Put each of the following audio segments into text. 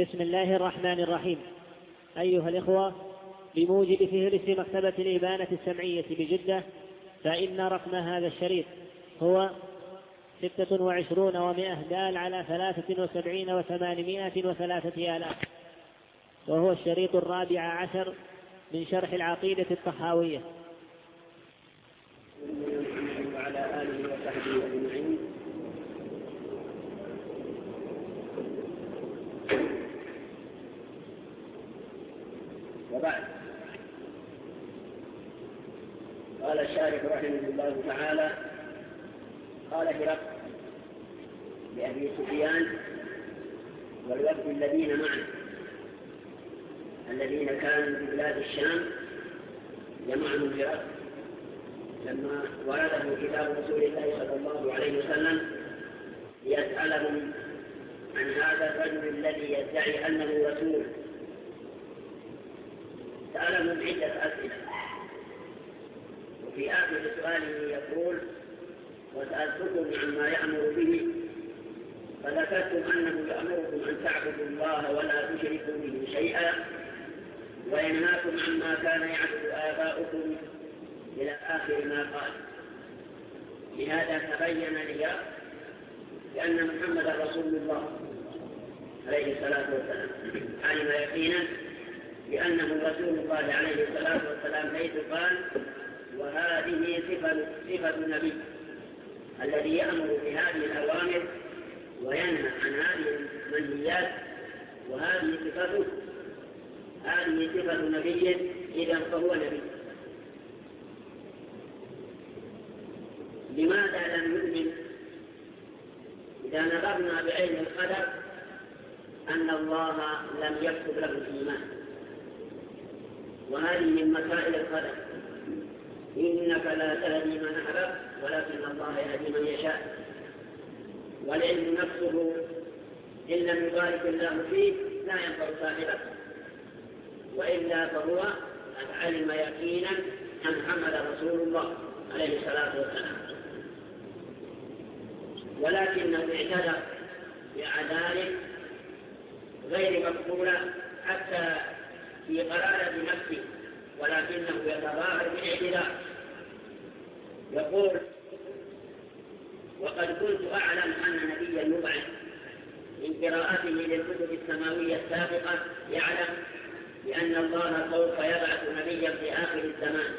بسم الله الرحمن الرحيم. أيها الإخوة، بموجب فهرس مكتبة الإبانة السمعية بجدة، فإن رقم هذا الشريط هو 26 و100 دال على 73 و800 و3000، وهو الشريط 14 من شرح العقيدة الطحاوية. وعلى آله وصحبه أجمعين. وبعد، قال الشارح رحمه الله تعالى: قال هرقل لأبي سفيان والوفد الذين معه الذين كانوا في بلاد الشام، جمعهم هرقل لما ورده كتاب رسول الله صلى الله عليه وسلم ليسألهم عن هذا الرجل الذي يدعي أنه رسول. سألهم عدة أسئلة، وفي آخر سؤاله يقول: وسألتكم عما يأمر به، فذكرتم أنه يأمركم أن تعبدوا الله ولا تشركوا به شيئا، وينهاكم عما كان يعبد آباؤكم، إلى آخر ما قال. لهذا تبين لي بأن محمد رسول الله عليه الصلاة والسلام علم يقينا بأنه رسول الله عليه الصلاة والسلام، حيث قال: وهذه صفة نبي الذي يأمر بهذه الأوامر وينهى عن هذه المنهيات، وهذه صفته، هذه صفة نبي، إذا فهو نبي. لماذا لم يؤمن؟ إذا نظرنا بعلم القدر أن الله لم يكتب له الإيمان، وهذه من مسائل القدر: إنك لا تهدي من أحببت ولكن الله يهدي من يشاء. والعلم نفسه إن لم يبارك الله فيه لا ينفع صاحبه، وإلا فهو قد علم يقينا أن محمد رسول الله عليه الصلاة والسلام، ولكنه اعتذر بأعذار غير مقبولة حتى في قرارة نفسه، ولكنه يتظاهر بالاعتذار. يقول: وقد كنت أعلم أن نبيا يبعث من قراءته للكتب السماوية السابقة، يعلم بأن الله سوف يبعث نبيا في آخر الزمان،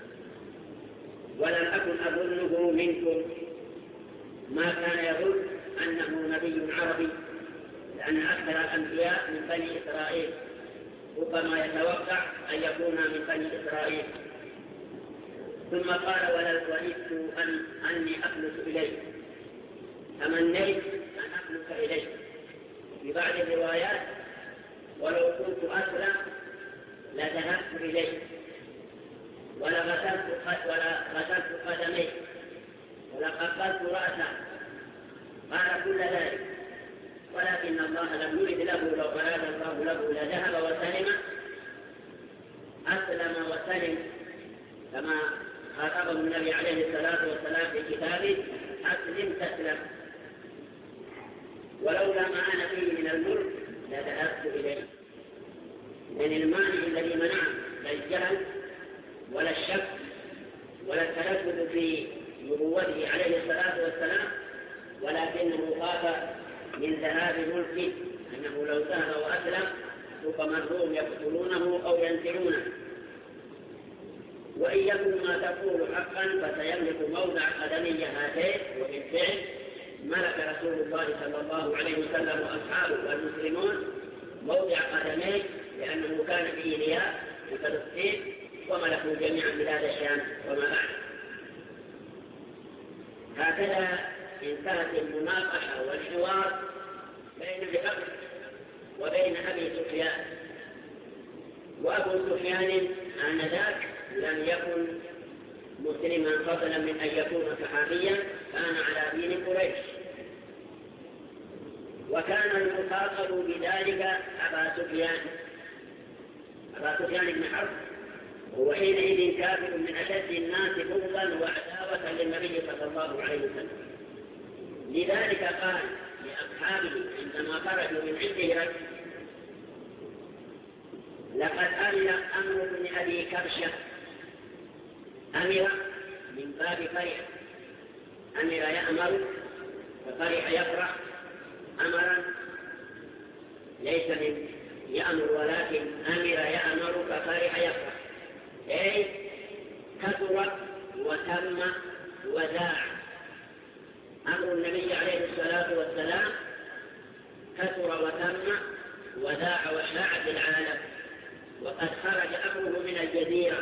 ولم أكن أظنه منكم، ما كان يظن أنه نبي عربي، لأن أكثر الأنبياء من بني إسرائيل، ربما يتوقع أن يكون من بني إسرائيل. ثم قال: وددت أني أخلص إليك، تمنيت أن أخلص إليك. في بعض الروايات: ولو كنت أسلم لذهبت إليك ولغسلت قدميك ولقبلت رأسه. قال كل ذلك، ولكن الله لم يرد له، لو أراد الله له لذهب وسلم، أسلم وسلم، كما خاطبه النبي عليه الصلاة والسلام في كتابه: أسلم تسلم. ولولا ما أنا فيه من الملك لذهبت إليه. من المانع الذي منعه لا الجهل ولا الشك ولا التردد في نبوته عليه الصلاة والسلام، ولكنه خاف من ذهاب ملكه، أنه لو ذهب وأسلم ربما الروم يقتلونه أو ينزلونه. وإن يكن ما تقول حقا فسيملك موضع قدمي هاتين. وبالفعل ملك رسول الله صلى الله عليه وسلم وأصحابه والمسلمون موضع قدميه، لأنه كان في إيلياء في فلسطين، وملكوا جميعا بلاد الشام وما بعد. هكذا انتهت المناقشة والحوار بين هرقل وبين أبي سفيان. وأبو سفيان آنذاك لم يكن مسلما، فضلا من أن يكون صحابيا، كان على دين قريش، وكان المخاطب بذلك أبا سفيان بن حرب، وهو حينئذ كافر من أشد الناس بغضا وعداوة للنبي صلى الله عليه وسلم. لذلك قال لأصحابه عندما خرجوا من عنده: لقد أمر أمر بن أبي كبشة أمر من باب فرح، أمر يأمر ففرح يفرح، أمرا ليس من يأمر ولكن أمر يأمر ففرح يفرح، أي كثر وتم وذاع. أمر النبي عليه الصلاة والسلام كثر وتم وذاع وشاع في العالم، وقد خرج أمره من الجزيرة.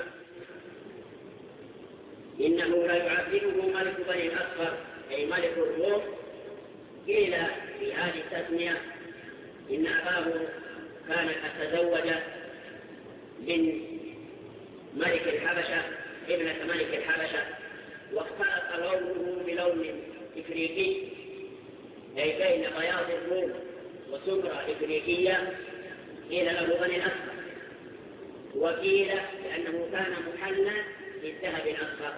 إنه لا يعذبه ملك بني الأصفر أي ملك الروم. قيل في هذه التسمية إن أباه كان قد تزوج من ملك الحبشة ابنة ملك الحبشة، واختلط لونه بلون إفريقي أي بين بياض الروم وسمرة إفريقية، قيل له بني الأصفر. وقيل لأنه كان محلى بالذهب الأصفر،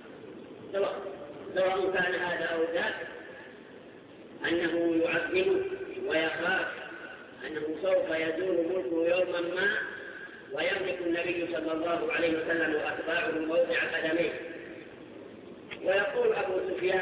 سواء كان هذا أو ذاك، أنه يعظمه ويخاف أنه سوف يزول ملكه يوما ما ويملك النبي صلى الله عليه وسلم وأتباعه موضع قدميه. ويقول أبو سفيان: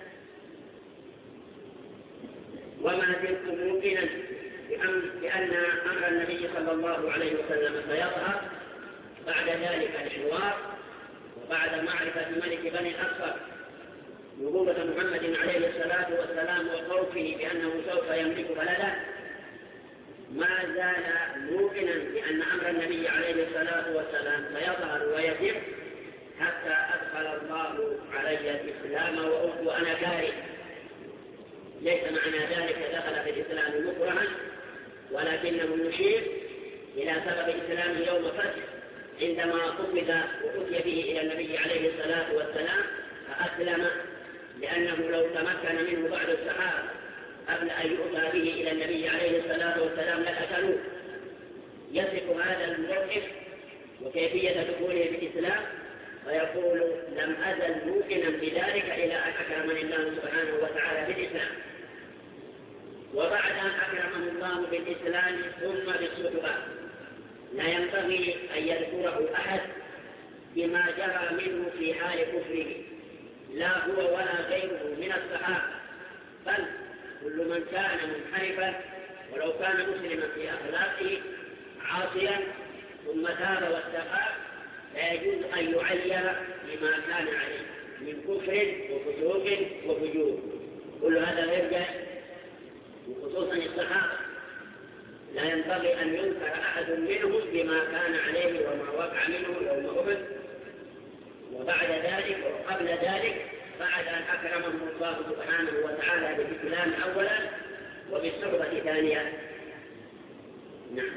وما زلت موقنا بأن أمر النبي صلى الله عليه وسلم سيظهر بعد ذلك الحوار وبعد معرفة ملك بني الأصفر نبوة محمد عليه الصلاة والسلام وخوفه بأنه سوف يملك بلده. ما زال موقنا بأن أمر النبي عليه الصلاة والسلام سيظهر ويتم حتى أدخل الله علي الإسلام وأنا كاره. ليس معنى ذلك دخل في الإسلام مكرها، ولكنه يشير إلى سبب إسلامه يوم فتح عندما قبض وأتي به إلى النبي عليه الصلاة والسلام فأسلم، لأنه لو تمكن منه بعض الصحابة قبل أن يؤتى به إلى النبي عليه الصلاة والسلام لقتلوه. يصف هذا الموقف وكيفية دخوله بالإسلام ويقول: لم أزل موقنا بذلك إلى أن أكرمني الله سبحانه وتعالى بالإسلام. وبعد أن أكرمه الله بالإسلام ثم بالصحبة لا ينبغي أن يذكره أحد بما جرى منه في حال كفره، لا هو ولا غيره من الصحابة، بل كل من كان منحرفا ولو كان مسلما في أخلاقه عاصيا ثم تاب واستقام لا يجوز أن يعير بما كان عليه من كفر وفسوق وفجور. كل هذا غير جائز، وخصوصا الصحابة لا ينبغي أن ينكر أحد منهم بما كان عليه وما وقع منه يوم أحد وبعد ذلك وقبل ذلك، بعد أن أكرمه الله سبحانه وتعالى بالإسلام أولا وبالصحبة ثانيا. نعم.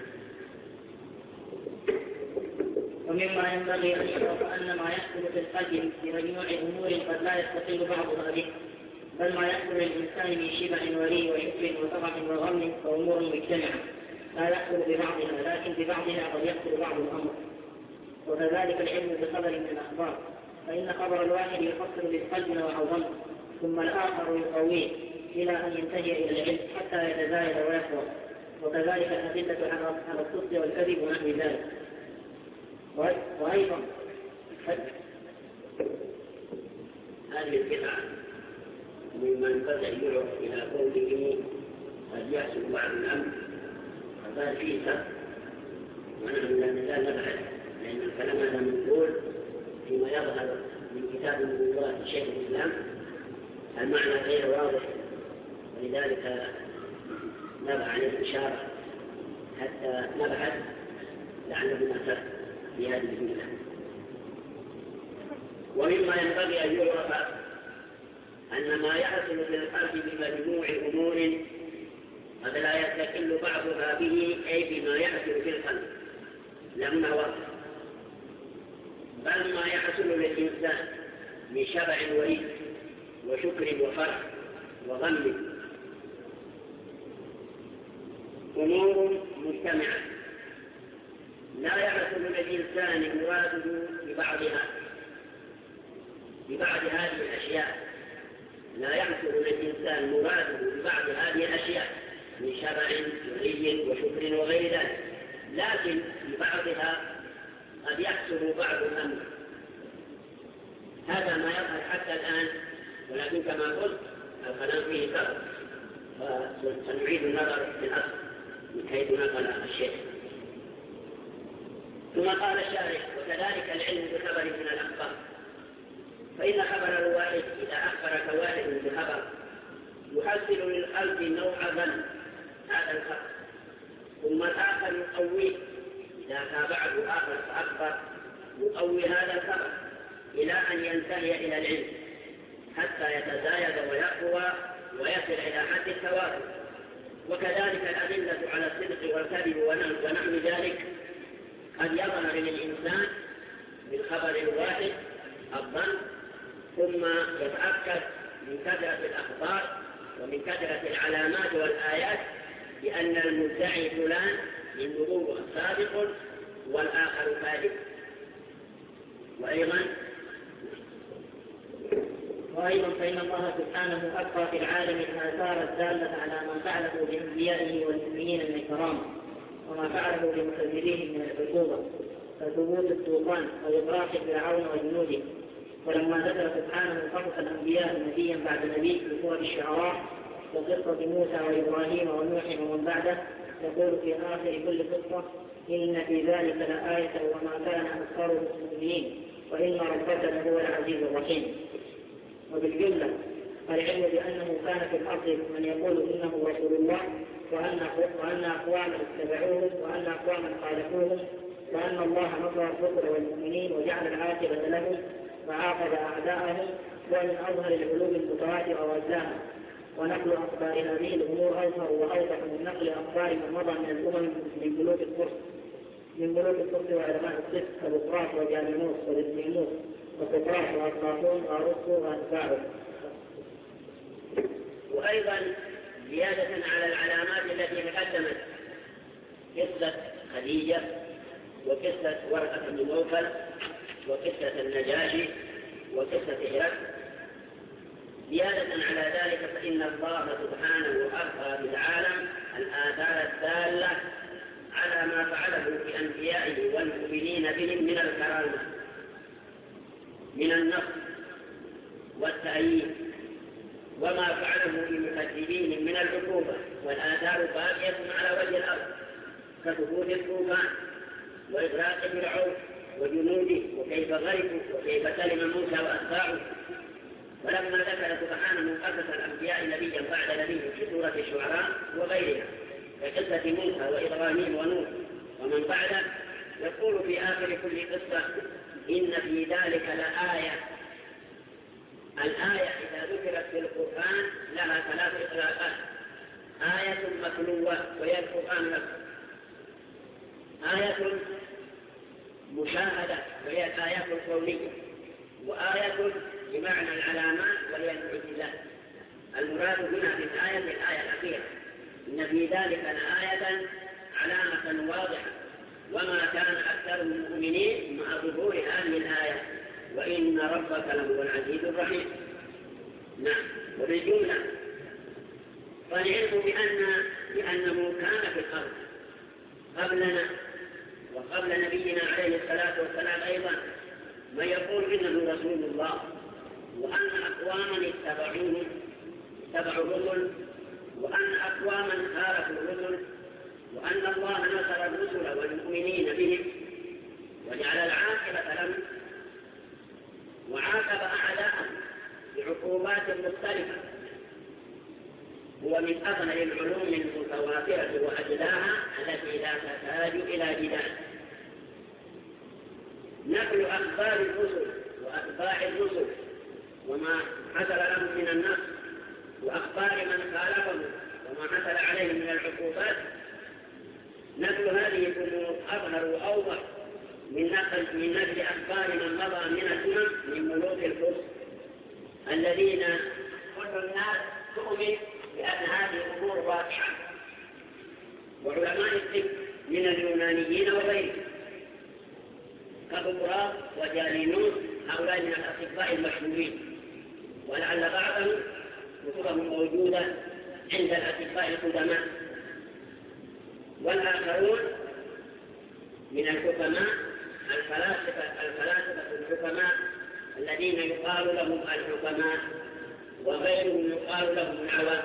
ومما ينبغي أن يعرف أن ما يحصل في القلب بمجموع أمور قد لا يستقل بعضها به، بل ما يحصل للإنسان من شبع وري وشكر وفرح وغم وأمور مجتمعة لا يحصل ببعضها، لكن ببعضها قد يحصل بعض الأمر. وكذلك العلم بخبر من الأخبار، فإن خبر الواحد يفصل بالقلب وعظمه ثم الآخر يقويه إلى أن ينتهي إلى العلم حتى يتزايد ويكبر. وكذلك الأدلة على الصدق والكذب ونحو ذلك. وأيضا هذه القطعة ممن بدأ يعرف إلى قوله قد يحصل بعض الأمر فقال فيه سبب، ونحن لا نزال نبحث لأن الكلام هذا منقول فيما يظهر من كتاب النبوات شيخ الإسلام، المعنى غير واضح، ولذلك نبع عن الإشارة حتى نبحث لعله نفسه في هذه الجملة. ومما ينبغي أن يعرف أن ما يحصل في القلب بمجموع أمور قد لا يستقل بعضها به أي بما يحصل في القلب لما وقت، بل ما يحصل للإنسان من شبع وريد وشكر وفرح وغم أمور مجتمعة لا يحصل للإنسان مراده ببعض هذه الأشياء، لا يحصل للإنسان مراده ببعض هذه الأشياء من شبع وري وشكر وغير ذلك، لكن في بعضها قد يحصل بعض الأمر. هذا ما يظهر حتى الآن، ولكن كما قلت الكلام فيه فرق، فسنعيد النظر في الأصل من حيث نقل الشيخ. ثم قال الشارح: وكذلك العلم بخبر من الأخبار، فإن خبر الواحد إذا أخبرك واحد بخبر يحصل للقلب نوع ظن هذا الخبر، ثم الآخر يقويه إذا تابعه آخر فأخبر يقوي هذا الخبر إلى أن ينتهي إلى العلم حتى يتزايد ويقوى ويصل إلى حد التواتر. وكذلك الأدلة على الصدق والكذب ونحو ذلك قد يظهر للإنسان بالخبر الواحد الظن، ثم يتأكد من كثرة الأخبار ومن كثرة العلامات والآيات بأن المدعي فلان النبوة صادق والآخر كاذب. وأيضا فإن الله سبحانه أبقى في العالم الآثار الدالة على ما فعله بأنبيائه والمؤمنين من الكرامة، وما فعله بمكذبين من العقوبة كثبوت الطوفان وإغراق فرعون وجنوده. ولما ذكر سبحانه قصص الأنبياء نبيا بعد نبي في سورة الشعراء وقصة موسى وإبراهيم ونوح ومن بعده، يقول في آخر كل قصة: إن في ذلك لآية وما كان أكثرهم مؤمنين وإن ربك لهو العزيز الرحيم. وبالجملة العلم بأنه كان في الأرض من يقول إنه رسول الله، وأن أقواما اتبعوه وأن أقواما خالفوهم، وأن الله نصر الرسل والمؤمنين وجعل العاقبة لهم وعاقب أعداءهم، ومن أظهر العلوم المتواترة وأجلاها. ونقل أخبار هذه الأمور أظهر وأوضح من نقل أخبار من مضى من الأمم من ملوك الفرس وعلماء الصدق كبقراط وجالينوس وديسقينوس وسقراط وأفلاطون وأرسطو وأتباعه. وأيضا زيادة على العلامات التي تقدمت قصة خديجة وقصة ورقة بن نوفل وقصة النجاشي وقصة هرقل، زيادة على ذلك فإن الله سبحانه أبقى بالعالم الآثار الدالة على ما فعله بأنبيائه والمؤمنين بهم من الكرامة، من النصر والتأييد، وما فعله بمكذبين من العقوبة. والآثار باقية على وجه الأرض كثبوت الطوفان وإغراق فرعون وجنوده وكيف غرقوا وكيف سلم موسى وأتباعه. ولما ذكر سبحانه قصص الأنبياء نبيا بعد نبي في سورة الشعراء وغيرها كقصة موسى وإبراهيم ونوح ومن بعده، يقول في آخر كل قصة: إن في ذلك لآية. الآية إذا ذكرت في القرآن لها 3 إطلاقات: آية متلوة وهي القرآن نفسه، آية مشاهدة وهي الآيات الكونية، وآية بمعنى العلامات وهي المعجزات. المراد هنا في الآية الأخيرة: إن في ذلك لآية علامة واضحة وما كان أكثرهم مؤمنين مع ظهور هذه الآية وإن ربك لهو العزيز الرحيم. نعم. وبالجملة فالعلم بأنه كان في الأرض قبلنا وقبل نبينا عليه الصلاة والسلام أيضا من يقول إنه رسول الله، وأن أقواما اتبعوا الرسل، وأن أقواما خالفوا الرسل، وأن الله نصر الرسل والمؤمنين بهم وجعل العاقبة لهم وعاقب أعداءهم بعقوبات مختلفة. هو من أظهر العلوم المتواترة وأجلاها التي لا تحتاج إلى جدال. نقل أخبار الرسل وأتباع الرسل وما حصل لهم من النصر وأخبار من خالفهم وما حصل عليهم من العقوبات، نقل هذه الأمور أظهر وأوضح من نقل أخبار من مضى من الأمم من ملوك الفرس الذين كل الناس تؤمن بأن هذه الأمور واقعة، وعلماء الطب من اليونانيين وغيرهم كبقراط وجالينوس، هؤلاء من الأطباء المشهورين، ولعل بعضهم كتبهم موجودة عند الأطباء القدماء. والآخرون من الحكماء الفلاسفة الحكماء الذين يقال لهم الحكماء وغيرهم يقال لهم العوام،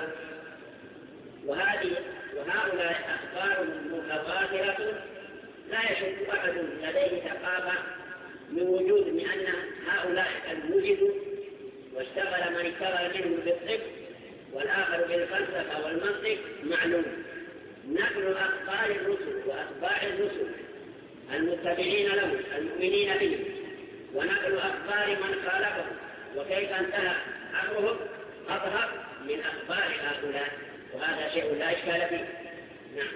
وهؤلاء أخبارهم متواترة لا يشك أحد لديه ثقافة من وجود، لأن هؤلاء قد وجدوا واشتغل من اشتغل منهم بالطب والآخر بالفلسفة والمنطق معلوم. نقل أخبار الرسل وأخبار الرسل المتبعين لهم المؤمنين بهم، ونقل أخبار من خالفهم وكيف انتهى أمرهم أظهر من أخبار هؤلاء، وهذا شيء لا إشكال فيه. نعم.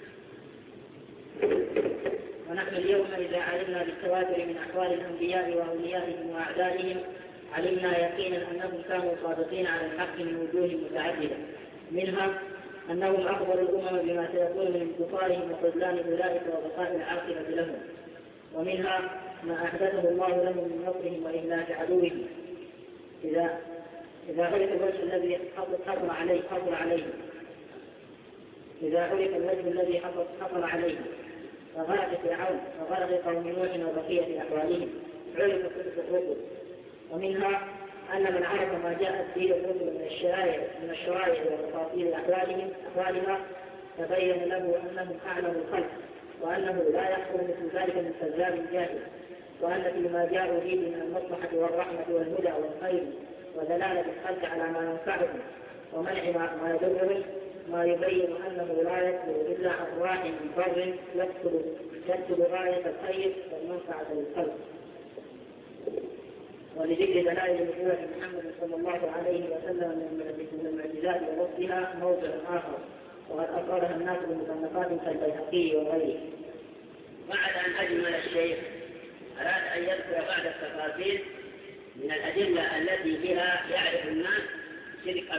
ونحن اليوم إذا علمنا بالتواتر من أحوال الأنبياء وأوليائهم وأعدائهم علمنا يقينا أنهم كانوا صادقين على الحق من وجوه متعددة، منها أنهم أخبروا الأمم بما سيكون من انتصارهم وخذلان أولئك وبقاء العاقبة لهم، ومنها ما أحدثه الله لهم من نصرهم وإهلاك عدوهم إذا عرف الوجه الذي حصل عليه فغرق فرعون وغرق قوم نوح وبقية أحوالهم عرف صدق الرسل. ومنها أن من عرف ما جاءت به الرسل من الشرائع وتفاصيل أحوالها تبين له أنهم أعلم الخلق، وأنه لا يحصل مثل ذلك من كذاب جاهل، وأن فيما جاءوا به من المصلحة والرحمة والهدى والخير ودلالة الخلق على ما ينفعهم ومنع ما يضرهم ما يبين أنه لا يكبر إلا أرواح من بر يكتب غاية الخير والمنفعة للخلق. ولذكر دلائل نبوة محمد صلى الله عليه وسلم من المعجزات ورصدها موضع آخر، وقد أقرها الناس بمصنفات كالبيهقي وغيره. بعد أن أجمل الشيخ أراد أن يذكر بعد التفاصيل من الأدلة التي بها يعرف الناس صدق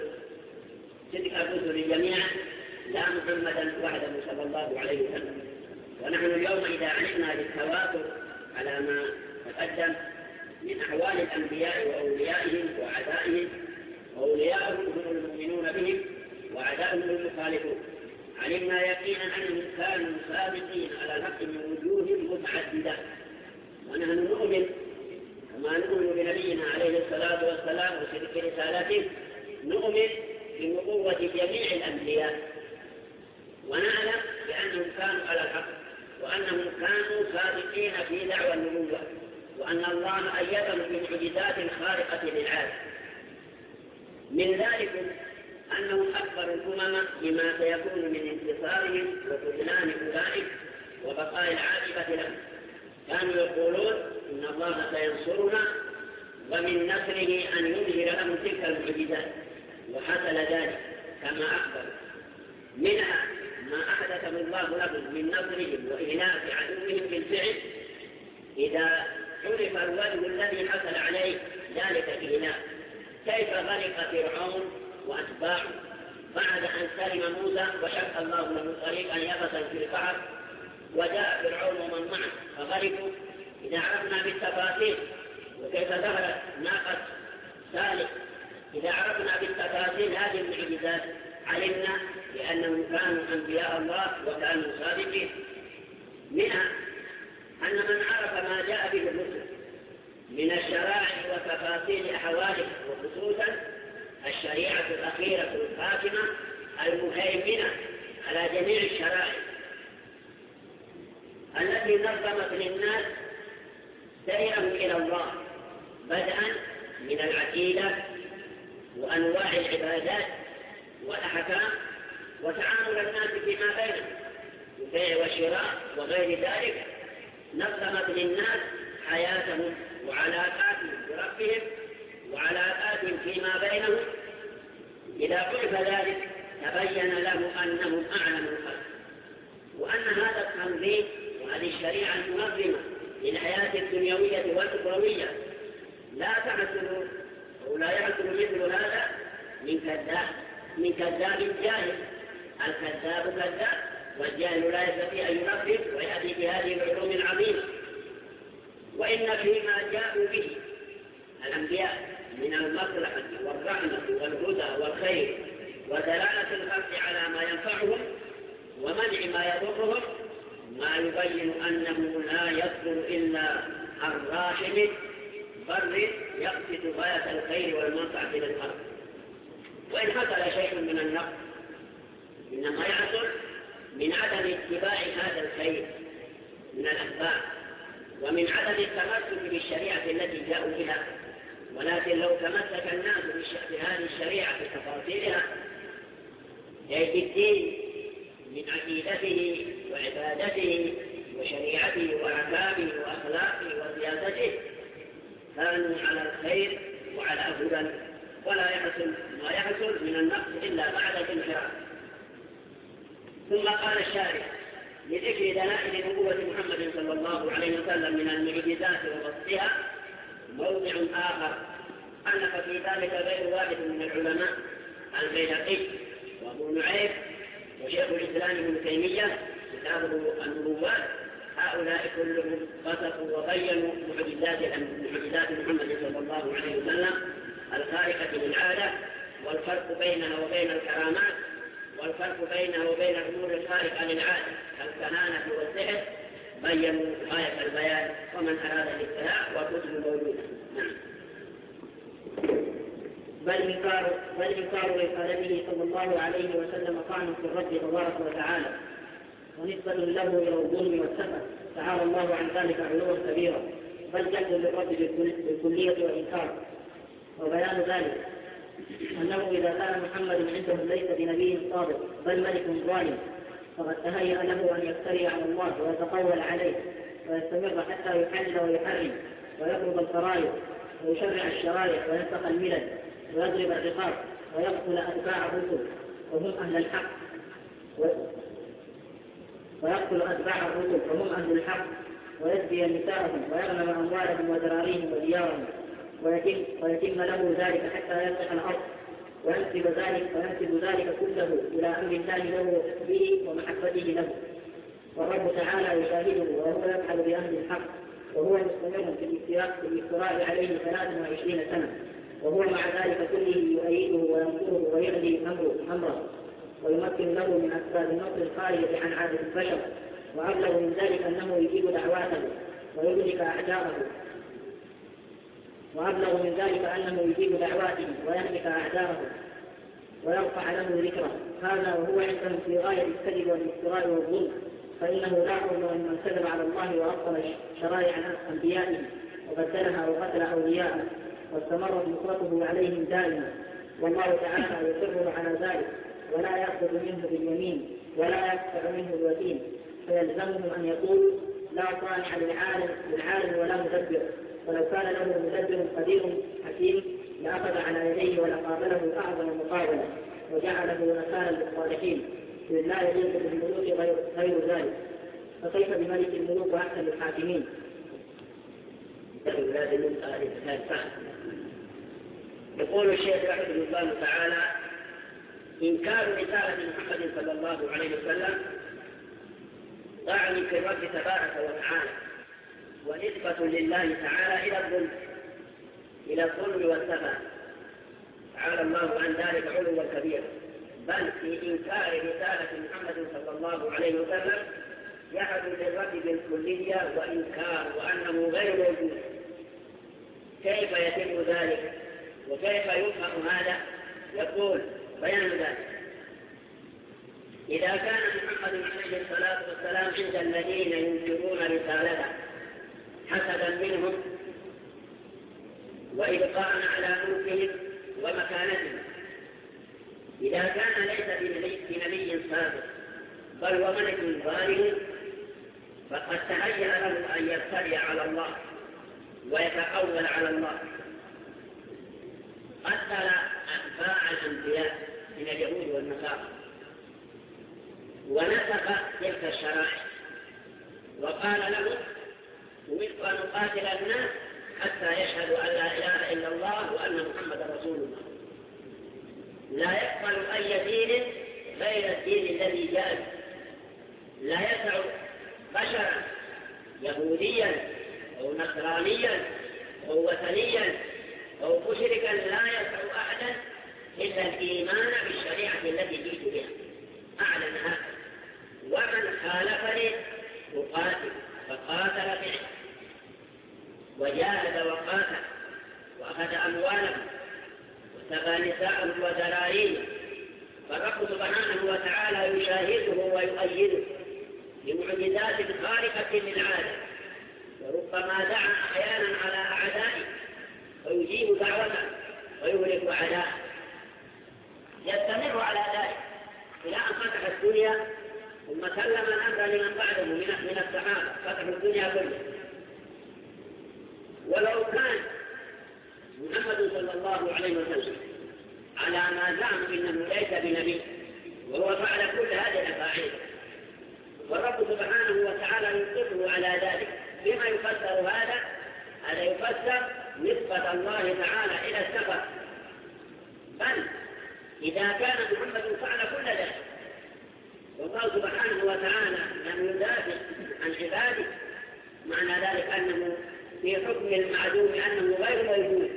الرسل جميعا لا محمدا وحده صلى الله عليه وسلم. ونحن اليوم إذا علمنا بالتواتر على ما تقدم من أحوال الأنبياء وأوليائهم وأعدائهم، وأولياءهم هم المؤمنون بهم وأعدائهم المخالفون، علمنا يقينا أنهم كانوا سابقين على الحق من وجوه متعددة. ونحن نؤمن كما نؤمن بنبينا عليه الصلاة والسلام وصدق رسالته، نؤمن بنبوة جميع الأنبياء، ونعلم بأنهم كانوا على الحق وأنهم كانوا صادقين في دعوى النبوة، وأن الله أيدهم بمعجزات خارقة للعادة. من ذلك أنهم أخبروا الأمم بما سيكون من انتصارهم وخذلان أولئك وبقاء العاقبة لهم. كانوا يقولون إن الله سينصرنا، ومن نصره أن يظهر لهم تلك المعجزات، وحصل ذلك كما أخبر. منها ما أحدثه الله لهم من نصرهم وإهلاك عدوهم بالفعل، إذا عرف الوجه الذي حصل عليه ذلك الإهلاك، كيف غرق فرعون وأتباعه بعد أن سلم موسى وشق الله له طريقا يبسا في البحر، وجاء فرعون ومن معه فغرقوا. إذا عرفنا بالتفاصيل وكيف ظهرت ناقة سالم، إذا عرفنا بالتفاصيل هذه المعجزات علمنا بأنهم كانوا أنبياء الله وكانوا صادقين. منها أن من عرف ما جاء به الرسل من الشرائع وتفاصيل أحواله، وخصوصا الشريعة الأخيرة الخاتمة المهيمنة على جميع الشرائع التي نظمت للناس سيرهم إلى الله، بدءا من العقيدة وأنواع العبادات والأحكام وتعامل الناس فيما بينهم، البيع والشراء وغير ذلك، نظمت للناس حياتهم وعلاقاتهم بربهم وعلاقاتهم فيما بينهم. إذا عرف ذلك تبين له أنهم أعلم الخلق، وأن هذا التنظيم وهذه الشريعة المنظمة للحياة الدنيوية والأخروية لا تحصل أو لا يحصل مثل هذا من كذاب جاهل. الكذاب كذاب، والجاهل لا يستطيع أن ينفذ ويأتي بهذه العلوم العظيمة. وإن فيما جاءوا به الأنبياء من المصلحة والرحمة والهدى والخير ودلالة الخلق على ما ينفعهم ومنع ما يضرهم ما يبين أنه لا يصدر إلا عن راحم بر يقصد غاية الخير والمنفعة للخلق. وإن حصل شيء من النقص إنما يحصل من عدم اتباع هذا الخير من الأسباب ومن عدم التمسك بالشريعة التي جاءوا بها. ولكن لو تمسك الناس بهذه الشريعة بتفاصيلها أي بالدين من عقيدته وعبادته وشريعته وأحكامه وأخلاقه وسياسته كانوا على الخير وعلى هدى، ولا يحصل ما يحصل من النقص إلا بعد الانحراف. ثم قال الشارع لذكر دلائل نبوة محمد صلى الله عليه وسلم من المعجزات وبسطها موضع آخر أنف في ذلك غير واحد من العلماء البيهقي وأبو نعيم وشيخ الإسلام ابن تيمية كتابه النبوات. هؤلاء كلهم بسطوا وبينوا معجزات محمد صلى الله عليه وسلم الخارقة للعادة والفرق بينها وبين الكرامات والفرق بينها وبين الأمور الخارقة للعادة كالكهانة والسحر. بينوا غاية البيان ومن أراد الابتلاء والكتب موجودة. بل إنكار رسالته صلى الله عليه وسلم طعن في الرب تبارك وتعالى ونسبة له إلى الظلم والسفه تعالى الله عن ذلك علوا كبيرا، بل جهل للرب بالكلية والإنكار. وبيان ذلك أنه إذا كان محمد عندهم ليس بنبي صادق بل ملك ظالم فقد تهيأ له أن يفتري على الله ويتقول عليه ويستمر حتى يحلل ويحرم ويفرض الفرائض ويشرع الشرائع وينسخ الملل ويضرب الرقاب ويقتل أتباع الرسل وهم أهل الحق ويسبي نساءهم ويغنم أموالهم وذراريهم وديارهم ويتم له ذلك حتى يفتح الأرض وينسب ذلك كله إلى أمر الله له به ومحبته له. والرب تعالى يشاهده وهو يفعل بأهل الحق وهو مستمر في الافتراء عليه 23 سنة وهو مع ذلك كله يؤيده وينصره ويغني أمره ويمكن له من أسباب النصر الخارجة عن عادة البشر. وأبلغ من ذلك أنه يجيب دعواته ويهلك أعداءه ويرفع له ذكره. هذا وهو عندهم في غاية الكذب والافتراء والظلم، فإنه لا يظن من كذب على الله وأبطل شرائع أنبيائه وبدلها وقتل أولياءه واستمرت نصرته عليهم دائما. والله تعالى يصر على ذلك ولا يأخذ منه باليمين ولا يقطع منه الوثيق، فيلزمهم أن يقول لا صانع للعالم ولا مدبر، ولو كان له مدبر قدير حكيم لأخذ على يديه ولقابله أعظم مقابلة وجعله نكالا للصالحين، إذ لا يليق بالملوك غير ذلك، فكيف بملك الملوك وأحسن الحاكمين؟ يقول الشيخ رحمه الله تعالى إنكار رسالة محمد صلى الله عليه وسلم طعن في الرب تبارك وتعالى ونسبة لله تعالى إلى الظلم والسفه تعالى الله عن ذلك علوا كبيرا. بل في إنكار رسالة محمد صلى الله عليه وسلم يحد للرب بالكلية وإنكار وأنه غير موجود. كيف يتم ذلك وكيف يفهم هذا؟ يقول بيان ذلك إذا كان محمد عليه الصلاة والسلام عند الذين ينكرون رسالته حسدا منهم وإبقاء على ملكهم ومكانتهم، إذا كان ليس بنبي سابق بل وملك ظالم فقد تهيأ له أن يفتري على الله ويتقول على الله. قتل أتباع الأنبياء من اليهود والنصارى ونسخ تلك الشرائع وقال لهم أمرت أن أقاتل الناس حتى يشهدوا أن لا إله إلا الله وأن محمد رسول الله. لا يقبل أي دين غير الدين الذي جاء. لا يسع بشرا يهوديا أو نصرانيا أو وثنيا أو مشركا، لا يسع أحدا إلا الإيمان بالشريعة التي جئت بها. أعلن هذا ومن خالفني وجاهد وقاتل وأخذ أموالهم وسبى نساءهم وذراريهم، فالرب سبحانه وتعالى يشاهده ويؤيده بمعجزات خارقة للعادة، وربما دعا أحيانا على أعدائه ويجيب دعوته ويهلك أعداءه. يستمر على ذلك إلى أن فتح الدنيا، ثم سلم الأمر لمن بعده من الصحابة فتحوا الدنيا كلها. ولو كان محمد صلى الله عليه وسلم على ما زعم إنه ليس بنبي وهو فعل كل هذه الأفاعيل، والرب سبحانه وتعالى يوقفه على ذلك. بما يفسر هذا؟ هذا يفسر نسبة الله تعالى إلى السفر، بل إذا كان محمد فعل كل ذلك والله سبحانه وتعالى لم يدافع عن عباده، معنى ذلك أنه في حكم المعدوم أنه غير موجود.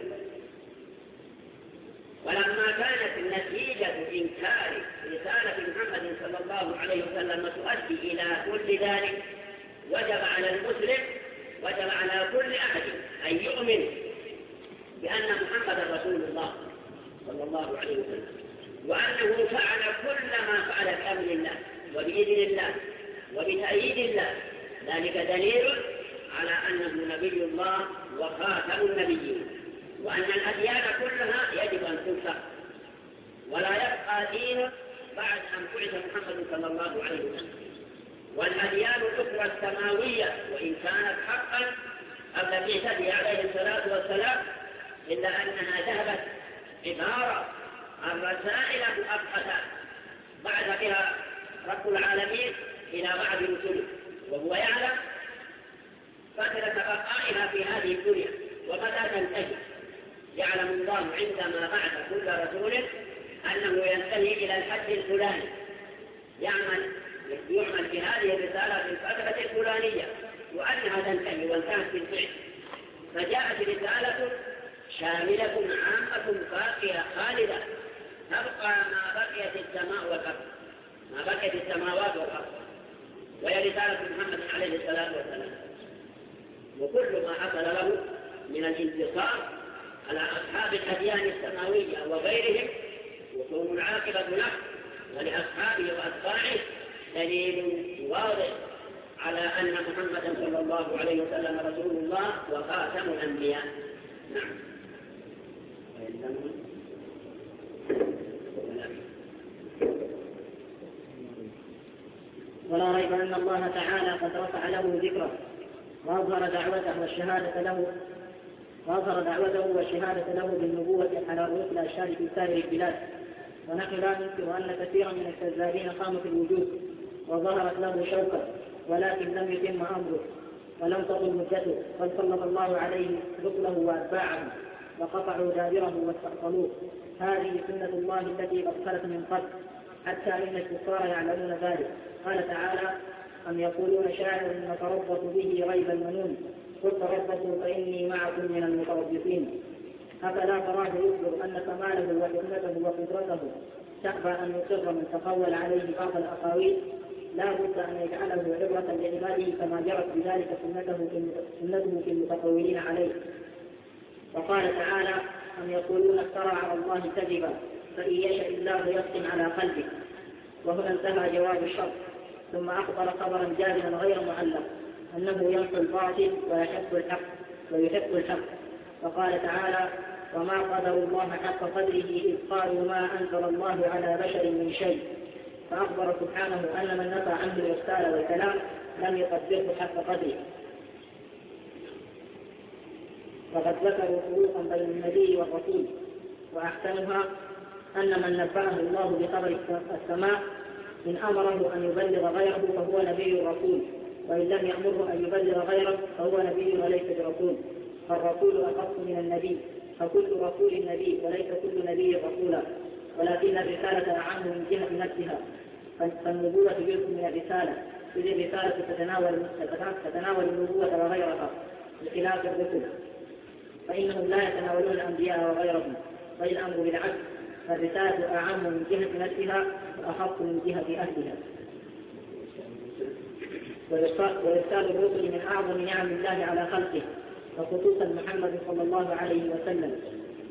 ولما كانت نتيجة إنكار رسالة محمد صلى الله عليه وسلم تؤدي إلى كل ذلك، وجب على المسلم، وجب على كل أحد أن يؤمن بأن محمد رسول الله صلى الله عليه وسلم، وأنه فعل كل ما فعل بأمر الله وبإذن الله وبتأييد الله. ذلك دليل على أنه نبي الله وخاتم النبيين، وأن الأديان كلها يجب أن تنصر، ولا يبقى دين بعد أن بعث محمد صلى الله عليه وسلم. والأديان الأخرى السماوية وإن كانت حقا قبل بعثته عليه الصلاة والسلام، إلا أنها ذهبت عبارة عن رسائل مؤقتة بعث بها رب العالمين إلى بعض رسله، وهو يعلم فترة بقائها في هذه الدنيا ومتى تنتهي. يعلم الله عندما بعث كل رسول أنه ينتهي إلى الحد الفلاني، يعمل في هذه الرسالة في الفترة الفلانية وأنها تنتهي وانتهت بالفعل. فجاءت رسالة شاملة عامة باقية خالدة تبقى ما بقيت السماء والأرض، ما بقيت السماوات والأرض، وهي رسالة محمد عليه الصلاة والسلام. وكل ما حصل له من الانتصار على أصحاب الأديان السماوية وغيرهم وكون العاقبة له ولأصحابه وأتباعه دليل واضح على أن محمدا صلى الله عليه وسلم رسول الله وخاتم الأنبياء. نعم. ولا ريب أن الله تعالى قد رفع له ذكره وأظهر دعوته والشهادة له بالنبوة على رؤوس الأشهاد في سائر البلاد. ونحن لا ننكر أن كثيرا من الكذابين قاموا في الوجود وظهرت له شوكة، ولكن لم يتم أمره ولم تطل مدته، بل سلط الله عليه رسله وأتباعه وقطعوا دابره واستأصلوه. هذه سنة الله التي قد خلت من قبل، حتى إن الكفار يعلمون ذلك. قال تعالى: أم يقولون شاعر نتربص به ريب المنون قل تربصوا فإني معكم من المتربصين. أفلا تراه يخبر أن كماله وحكمته وقدرته تأبى أن يقر من تقول عليه بعض الأقاويل؟ لا بد أن يجعله عبرة لعباده كما جرت بذلك سنته في المتقولين عليه. وقال تعالى: أم يقولون افترى على الله كذبا فإن يشاء الله يختم على قلبه. وهنا انتهى جواب الشرط، ثم أخبر خبرا جازما غير معلق أنه ينفي الباطل ويحق الحق. وقال تعالى: وما قدر الله حق قدره إذ قالوا ما أنزل الله على بشر من شيء. فأخبر سبحانه أن من نفى عنه الإرسال والكلام لم يقدره حق قدره. وقد ذكروا فروقا بين النبي والرسول، وأحسنها أن من نبأه الله بخبر السماء إن أمره أن يبلغ غيره فهو نبي رسول، وإن لم يأمره أن يبلغ غيره فهو نبي وليس برسول. فالرسول أخص من النبي، فكل رسول نبي وليس كل نبي رسولا، ولكن الرسالة أعم من جهة نفسها. فالنبوة جزء من الرسالة، إذ الرسالة تتناول النبوة وغيرها بخلاف الرسل، فإنهم لا يتناولون الأنبياء وغيرهم، بل الأمر بالعكس، فالرسالة أعم من جهة نفسها وأخص من جهة أهلها. وإرسال الرسل من أعظم نعم الله على خلقه، وخصوصا محمد صلى الله عليه وسلم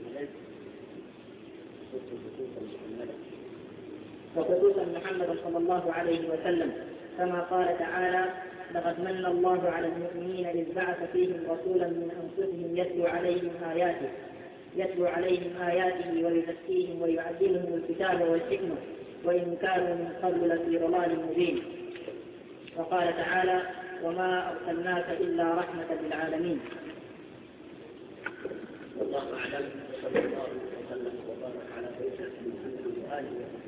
كما قال تعالى: لقد من الله على المؤمنين إذ بعث فيهم رسولا من أنفسهم يتلو عليهم آياته ويزكيهم ويعلمهم الكتاب والحكمة وإن كانوا من قبل لفي ضلال مبين. وقال تعالى: وما أرسلناك إلا رحمة للعالمين. والله أعلم. صلى الله وسلم وبارك على سيدنا محمد وآله وسلم.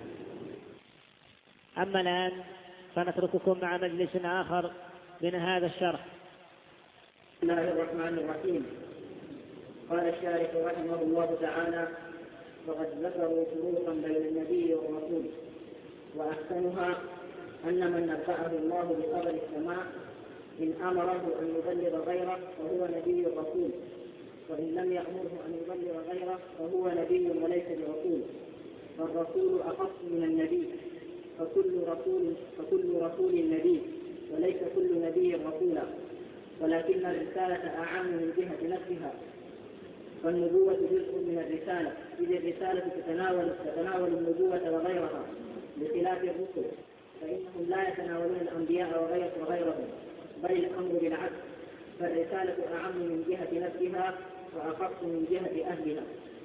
أما الآن فنترككم مع مجلس آخر من هذا الشرح. بسم الله الرحمن الرحيم. قال الشارح رحمه الله تعالى: وقد ذكروا شروطا بين النبي والرسول، وأحسنها أن من نبأه الله بخبر السماء إن أمره أن يبلغ غيره فهو نبي الرسول، وإن لم يأمره أن يبلغ غيره فهو نبي وليس برسول. فالرسول أخص من النبي، فكل رسول نبي، وليس كل نبي رسولا، ولكن الرسالة أعم من جهة نفسها. فالنبوة جزء من الرسالة، إذ الرسالة تتناول النبوة وغيرها، بخلاف الرسل فإنهم لا يتناولون الأنبياء وغيرهم، بل الأمر بالعكس، فالرسالة أعم من جهة نفسها وأخص من جهة أهلها.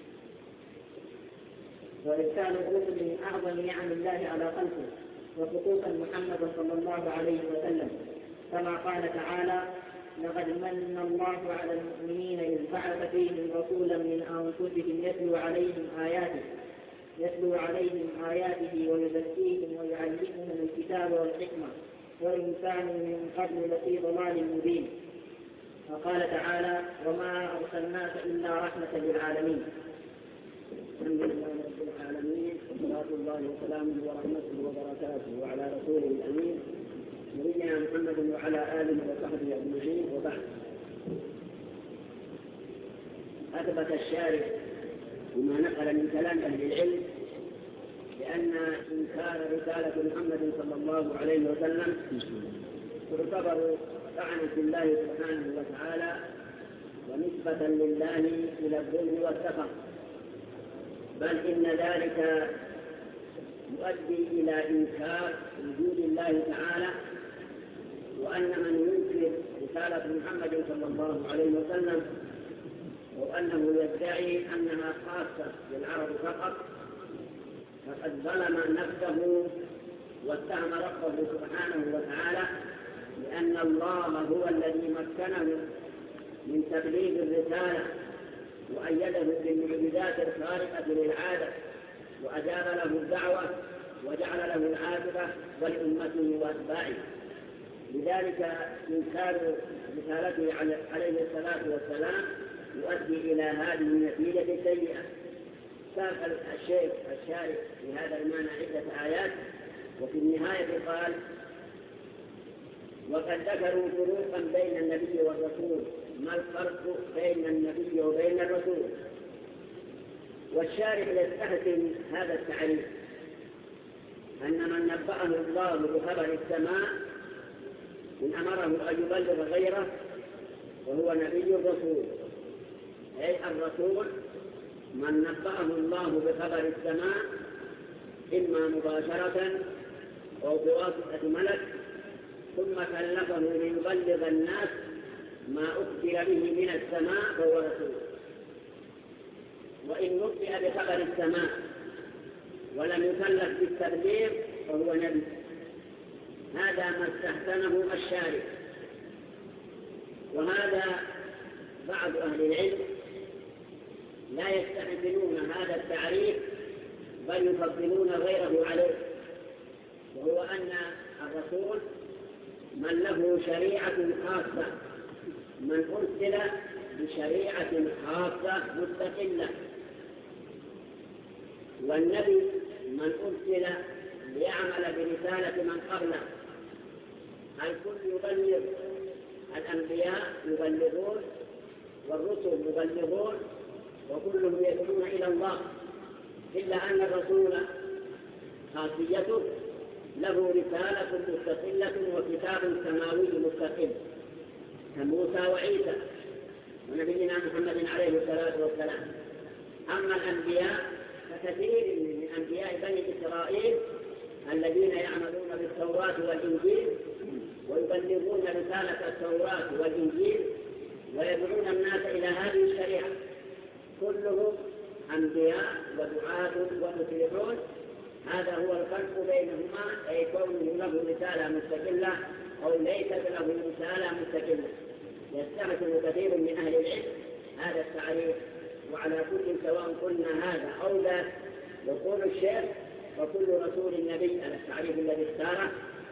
وإرسال الرسل من أعظم نعم الله على خلقه، وخصوصا محمد صلى الله عليه وسلم، كما قال تعالى: لقد من الله على المؤمنين إذ بعث فيهم رسولا من أنفسهم يتلو عليهم آياته ويزكيهم ويعلمهم الكتاب والحكمة وإن كانوا من قبل لفي ضلال مبين. وقال تعالى: وما أرسلناك إلا رحمة للعالمين. الحمد لله رب العالمين، وصلاة الله وسلامه ورحمته وبركاته وعلى رسوله الأمين نبينا محمد وعلى آله وصحبه أجمعين، وبعد. أثبت الشارع بما نقل من كلام أهل العلم لأن إنكار رسالة محمد صلى الله عليه وسلم تعتبر طعنا في الله سبحانه وتعالى ونسبة لله إلى الظلم والسخط، بل إن ذلك يؤدي إلى إنكار وجود الله تعالى، وأن من ينكر رسالة محمد صلى الله عليه وسلم وأنه يدعي أنها خاصة بالعرب فقط فقد ظلم نفسه واتهم ربه سبحانه وتعالى، لأن الله هو الذي مكنه من تبليغ الرسالة وأيده بالمعجزات الخارقة للعادة وأجاب له الدعوة وجعل له العاقبة ولأمته وأتباعه. لذلك إنكار رسالته عليه الصلاة والسلام يؤدي إلى هذه النتيجة السيئة. ساق الشيخ الشارح في هذا المعنى عدة آيات، وفي النهاية قال: وقد ذكروا فروقا بين النبي والرسول، ما الفرق بين النبي وبين الرسول؟ والشارح يستحسن هذا التعريف، أن من نبأه الله بخبر السماء إن أمره أن يبلغ غيره وهو نبي الرسول، أي الرسول من نبأه الله بخبر السماء إما مباشرة أو بواسطة ملك ثم كلفه ليبلغ الناس ما أخبر به من السماء فهو رسول. وإن نبئ بخبر السماء ولم يكلف بالتبليغ فهو نبي. هذا ما استحسنه الشارع، وهذا بعض أهل العلم لا يستحسنون هذا التعريف بل يفضلون غيره عليه، وهو أن الرسول من له شريعة خاصة، من أرسل بشريعة خاصة مستقلة، والنبي من أرسل ليعمل برسالة من قبله. الكل يبلغ، الأنبياء يبلغون والرسل يبلغون وكلهم يدعون إلى الله، إلا أن الرسول خاصيته له رسالة مستقلة وكتاب سماوي مستقل كموسى وعيسى، ونبينا محمد عليه الصلاة والسلام. أما الأنبياء فكثير من أنبياء بني إسرائيل الذين يعملون بالتوراة والإنجيل ويبلغون رسالة التوراة والإنجيل ويدعون الناس إلى هذه الشريعة، كلهم أنبياء ودعاة ومسلمون. هذا هو الفرق بينهما، أي كونه له رسالة مستقلة أو ليس له رسالة مستقلة. يستخدم كثير من أهل العلم هذا التعريف، وعلى كل سواء قلنا هذا أو لا. يقول الشيخ: وكل رسول النبي على التعريف الذي اختاره،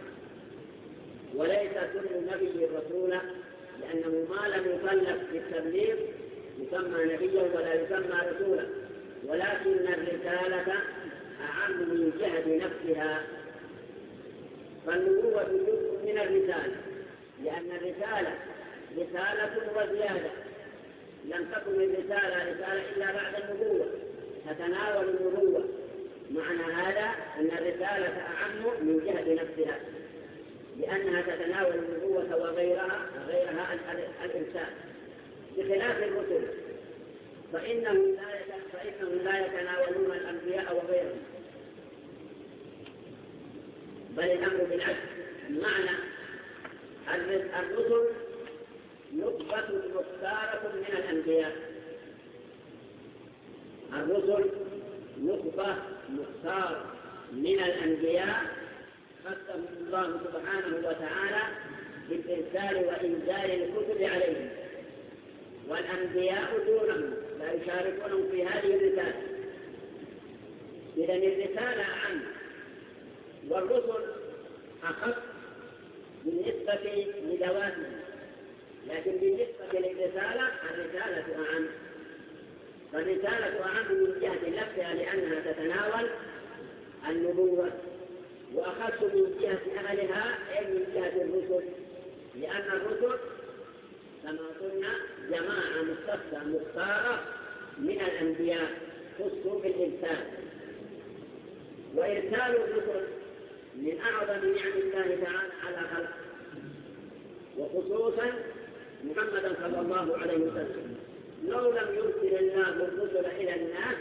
وليس كل نبي رسولا، لأنه ما لم يكلف بالتبليغ يسمى نبيا ولا يسمى رسولا، ولكن الرسالة أعم من جهة نفسها. فالنبوة جزء من الرسالة، لأن الرسالة رسالة وزيادة. لم تكن الرسالة رسالة إلا بعد النبوة، تتناول النبوة. معنى هذا أن الرسالة أعم من جهة نفسها، لأنها تتناول النبوة وغيرها الإرسال، بخلاف الرسل فإنهم لا يتناولون الأنبياء وغيرهم، بل الأمر بالعكس. معنى الرسل نخبة مختارة من الأنبياء. الرسل نخبة مختارة من الأنبياء خصهم الله سبحانه وتعالى بالإرسال وإنزال الكتب عليهم، والأنبياء دونهم لا يشاركونهم في هذه الرسالة. إذن الرسالة أعم، والرسل أخف بالنسبة لذواتهم، لكن بالنسبة للرسالة الرسالة أعم. فالرسالة أعم من جهة نفسها لأنها تتناول النبوة، وأخص من جهة أهلها أي من جهة الرسل، لأن الرسل كما قلنا جماعة مختصة مختارة من الأنبياء خصوا بالإرسال. وإرسال الرسل من أعظم نعم الله تعالى على خلقه، وخصوصا محمدا صلى الله عليه وسلم. لو لم يرسل الله الرسل إلى الناس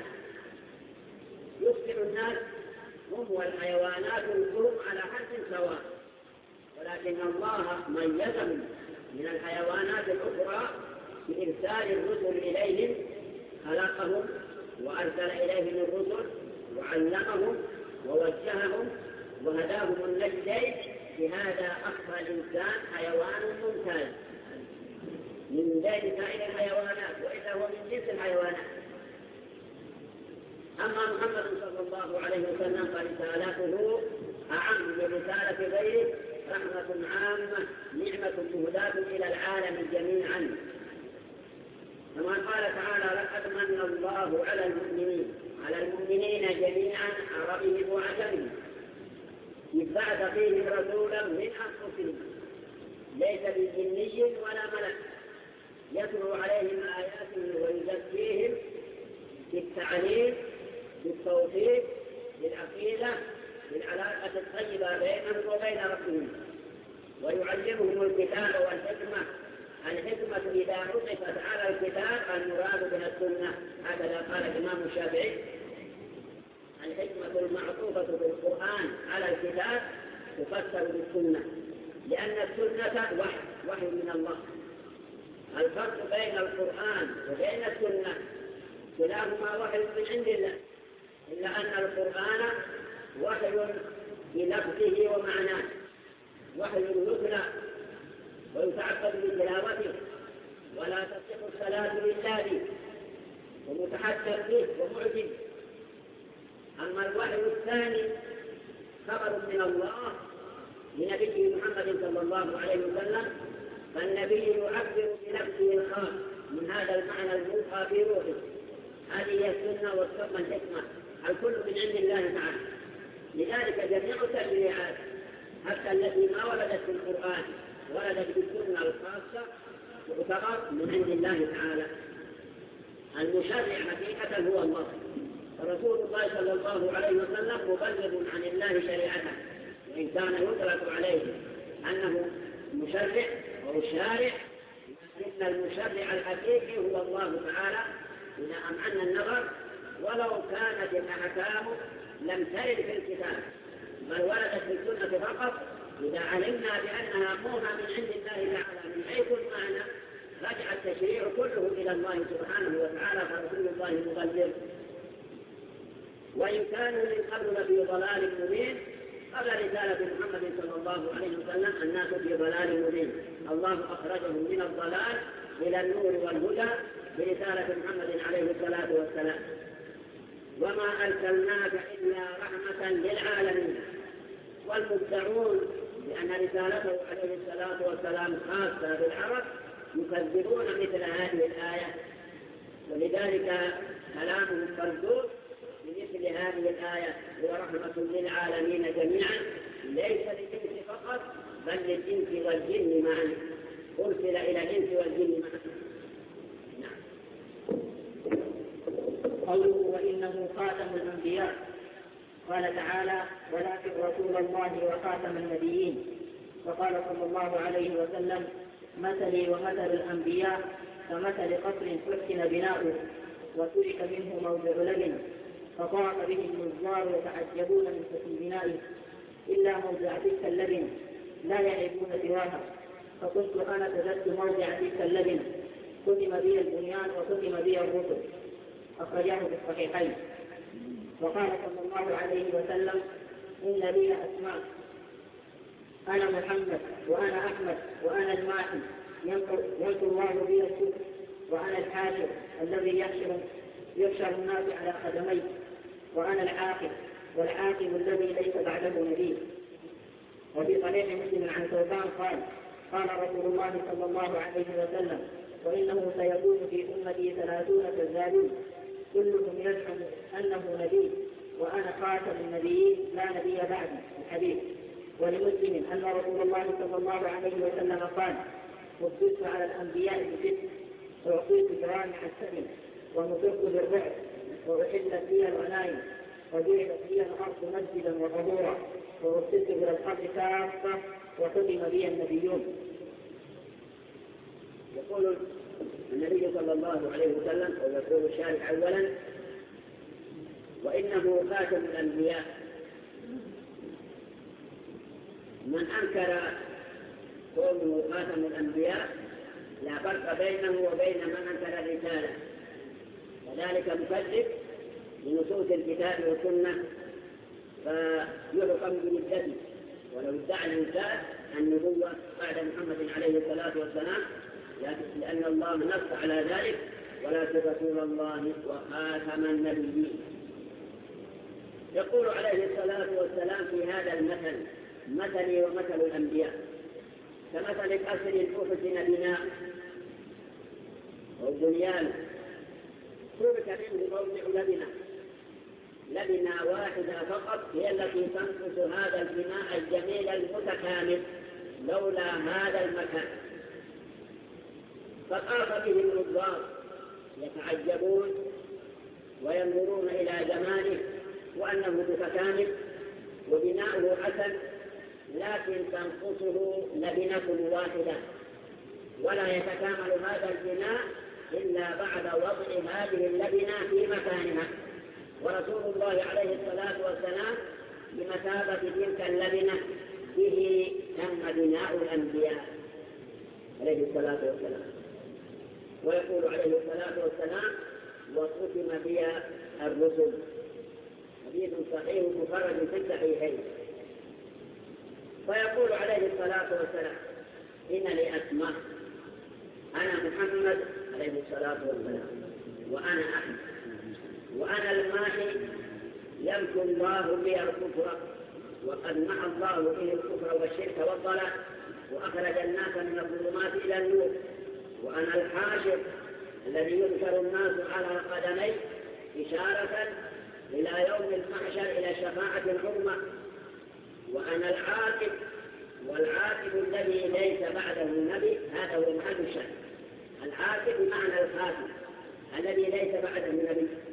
يصبح الناس هم والحيوانات كلهم على حد سواء، ولكن الله ميزهم من الحيوانات الأخرى بإرسال الرسل إليهم، خلقهم وأرسل إليهم الرسل وعلمهم ووجههم وهداهم النجدين. بهذا أخفى الإنسان حيوان ممتاز من ذلك سائر الحيوانات، وإذا هو من جنس الحيوانات. أما محمد صلى الله عليه وسلم فرسالته أعم من رسالة غيره، رحمة عامة، نعمة مهداة إلى العالم جميعا. كما قال تعالى: لقد من الله على المؤمنين جميعا عربهم وعجمهم إذ بعث فيهم رسولا من أنفسهم ليس بجني ولا ملك يتلو عليهم آياته ويزكيهم بالتعليم بالتوفيق بالعقيدة بالعلاقة الطيبة بينهم وبين ربهم، ويعلمهم الكتاب والحكمة. الحكمة إذا عطفت على الكتاب المراد بها السنة، هكذا قال الإمام الشافعي: الحكمة المعطوفة بالقرآن على الكتاب تفسر بالسنة، لأن السنة وحي من الله. الفرق بين القرآن وبين السنة كلاهما وحي من عند الله، إلا أن القرآن وحي بلفظه ومعناه، وحي يتلى ويتعبد بتلاوته، ولا تصح الصلاة إلا به، ومتحدث به ومعجب. أما الوحي الثاني خبر من الله لنبيه محمد صلى الله عليه وسلم، فالنبي يعبر بنفسه الخاص من هذا المعنى الموحى في روحه. هذه هي السنة والحكمة، الكل من عند الله تعالى. لذلك جميع التشريعات حتى التي ما ولدت في القرآن ولدت بالسنة الخاصة تعتبر من عند الله تعالى. المشرع حقيقة هو الله، فرسول الله صلى الله عليه وسلم مبلغ عن الله شريعته، وإن كان يطلق عليه أنه مشرع أو شارع لكن المشرع الحقيقي هو الله تعالى إذا أمعنا النظر، ولو كانت الأحكام لم ترد في الكتاب بل وردت في السنة فقط، إذا علمنا بأنها موحى من عند الله تعالى من حيث المعنى رجع التشريع كله إلى الله سبحانه وتعالى، فرسول الله مبلغ. وإن كانوا من قبل في ضلال مبين قبل رسالة محمد صلى الله عليه وسلم الناس في ضلال مبين، الله أخرجهم من الضلال إلى النور والهدى برسالة محمد عليه الصلاة والسلام. وما أرسلناك إلا رحمة للعالمين. والمدعون بأن رسالته عليه الصلاة والسلام خاصة بالعرب يكذبون مثل هذه الآية، ولذلك كلامهم مردود بمثل هذه الآية، هو رحمة للعالمين جميعا ليس للإنس فقط بل للإنس والجن معا، أرسل إلى الإنس والجن معا. نعم. قوله وإنه خاتم الأنبياء، قال تعالى ولكن رسول الله وخاتم النبيين. وقال صلى الله عليه وسلم مثلي ومثل الأنبياء كمثل قصر حسن بناؤه وترك منه موضع لبن فطاف به النظار يتعجبون من حسن بنائه إلا موضع تلك اللبن لا يعرفون سواها، فكنت أنا تجدت موضع تلك اللبن ختم بي البنيان وختم بي الرسل، أخرجاه في الصحيحين. وقال صلى الله عليه وسلم إن لي أسماء أنا محمد وأنا أحمد وأنا الماحي ينكر الله بي السوء، وأنا الحاشر الذي يحشر الناس على قدميه، وأنا العاقب والعاقب الذي ليس بعده نبي. وفي صحيح مسلم عن ثوبان قال رسول الله صلى الله عليه وسلم وإنه سيكون في أمتي 30 كذابون كلهم يزعم أنه نبي وأنا خاتم النبيين لا نبي بعدي. الحديث. ولمسلم أن رسول الله صلى الله عليه وسلم قال وفدت على الأنبياء بست وأعطيت جوامع السبل ونصرت بالرعب وأحلت لي الغنائم وجعلت لي الأرض مسجدا وطهورا وأرسلت إلى الأرض كافة وختم بي النبيون. يقول النبي صلى الله عليه وسلم أو يقول الشارع أولا وإنه خاتم الأنبياء. من أنكر كونه خاتم الأنبياء لا فرق بينه وبين من أنكر الرسالة، وذلك مكذب لنصوص الكتاب والسنة فيحكم بمدته. ولو ادعى الإنسان النبوة بعد محمد عليه الصلاة والسلام لأن الله نص على ذلك ولكن رسول الله وخاتم النبيين. يقول عليه الصلاة والسلام في هذا المثل مثلي ومثل الأنبياء كمثل قصر أحسن بناء أو بنيان ترك منه موضع لبنة واحدة فقط هي التي تنقص هذا البناء الجميل المتكامل لولا هذا المكان. فطاف به النظار يتعجبون وينظرون إلى جماله وأنه متكامل وبناؤه حسن، لكن تنقصه لبنة واحدة، ولا يتكامل هذا البناء إلا بعد وضع هذه اللبنة في مكانها. ورسول الله عليه الصلاة والسلام بمثابة تلك اللبنة به تم بناء الأنبياء عليه الصلاة والسلام. ويقول عليه الصلاة والسلام وختم بي الرسل، حديث صحيح مخرج في الصحيحين. ويقول عليه الصلاة والسلام إن لي أسماء أنا محمد عليه الصلاة والسلام وأنا أحمد وأنا الماحي يمحو الله بي الكفر وقد محى الله به الكفر والشرك والضلال وأخرج الناس من الظلمات إلى النور وأنا الحاشر الذي ينشر الناس على قدمي إشارة إلى يوم المحشر إلى شفاعة العظمى وأنا العاقب والعاقب الذي ليس بعده نبي. هذا هو محل الشك. العاقب بمعنى الخاتم الذي ليس بعده نبي.